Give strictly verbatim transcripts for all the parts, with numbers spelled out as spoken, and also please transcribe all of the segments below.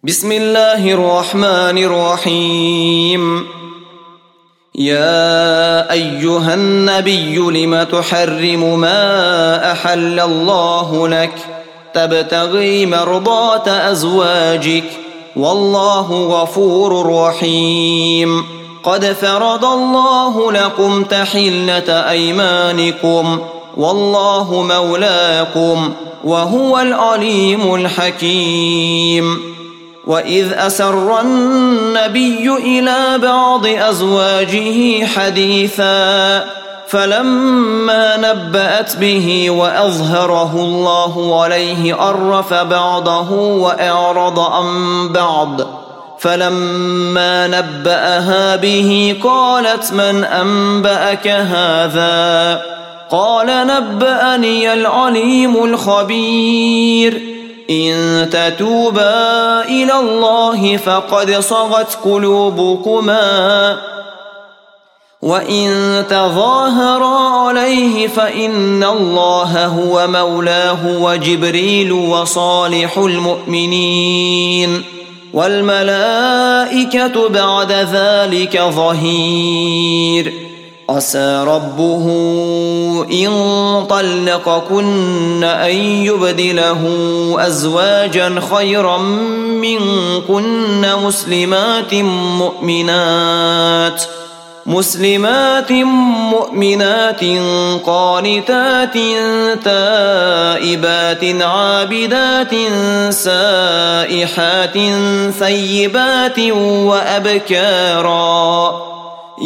بسم الله الرحمن الرحيم. يا أيها النبي لم تحرم ما أحل الله لك تبتغي مرضات أزواجك والله غفور رحيم. قد فرض الله لكم تحلة أيمانكم والله مولاكم وهو العليم الحكيم. وإذ أسر النبي إلى بعض أزواجه حديثا فلما نبأت به وأظهره الله عليه عرف بعضه وأعرض عن بعض. فلما نبأها به قالت من أنبأك هذا؟ قال نبأني العليم الخبير. إن تتوبا إلى الله فقد صغت قلوبكما وإن تظاهرا عليه فإن الله هو مولاه وجبريل وصالح المؤمنين والملائكة بعد ذلك ظهير. عسى ربه إن طلقكن أن يبدله أزواجا خيرا منكن مسلمات مؤمنات مسلمات مؤمنات قانتات تائبات عابدات سائحات ثيبات وأبكارا.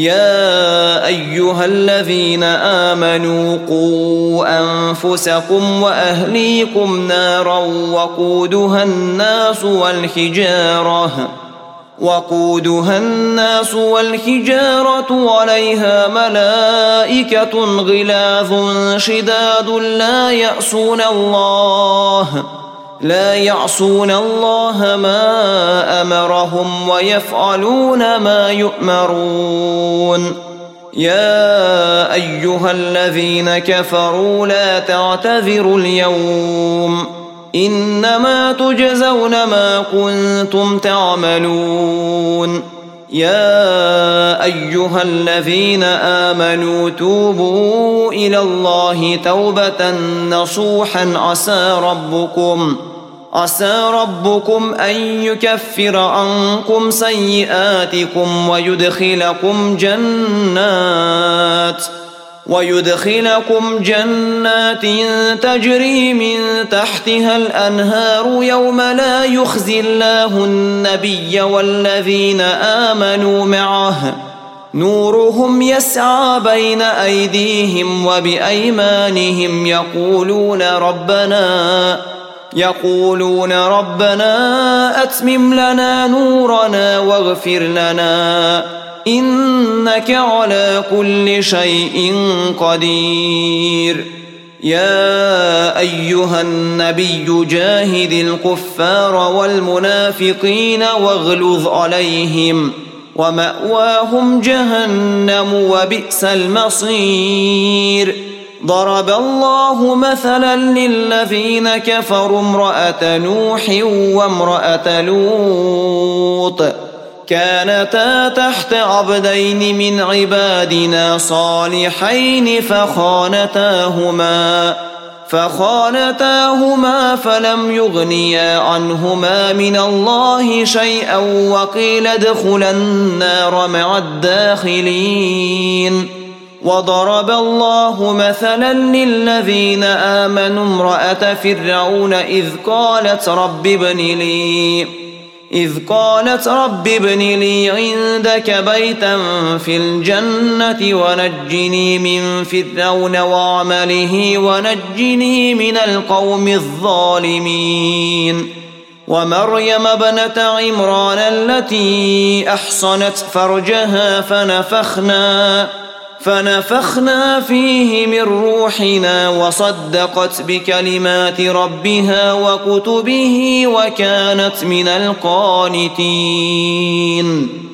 يا أيها الذين آمنوا قوا أنفسكم وأهليكم نارا وقودها الناس والحجارة وقودها الناس والحجارة عليها ملائكة غلاظ شداد لا يعصون الله لا يعصون الله ما أمرهم ويفعلون ما يؤمرون. يا أيها الذين كفروا لا تعتذروا اليوم إنما تجزون ما كنتم تعملون. يا أيها الذين آمنوا توبوا إلى الله توبة نصوحا عسى ربكم عسى ربكم أن يكفر عنكم سيئاتكم ويدخلكم جنات ويدخلكم جنات تجري من تحتها الأنهار يوم لا يخزي الله النبي والذين آمنوا معه نورهم يسعى بين أيديهم وبأيمانهم يقولون ربنا يقولون ربنا أتمم لنا نورنا واغفر لنا إنك على كل شيء قدير. يا أيها النبي جاهد الكفار والمنافقين واغلظ عليهم ومأواهم جهنم وبئس المصير. ضرب الله مثلا للذين كفروا امرأة نوح وامرأة لوط كانتا تحت عبدين من عبادنا صالحين فخانتاهما فخانتاهما فلم يغنيا عنهما من الله شيئا وقيل ادخلا النار مع الداخلين. وضرب الله مثلا للذين آمنوا امرأة فرعون إذ قالت رب ابن لي إذ قالت رب ابن لي عندك بيتا في الجنة ونجني من فرعون وعمله ونجني من القوم الظالمين. ومريم ابنة عمران التي أحصنت فرجها فنفخنا فنفخنا فيه من روحنا وصدقت بكلمات ربها وكتبه وكانت من القانتين.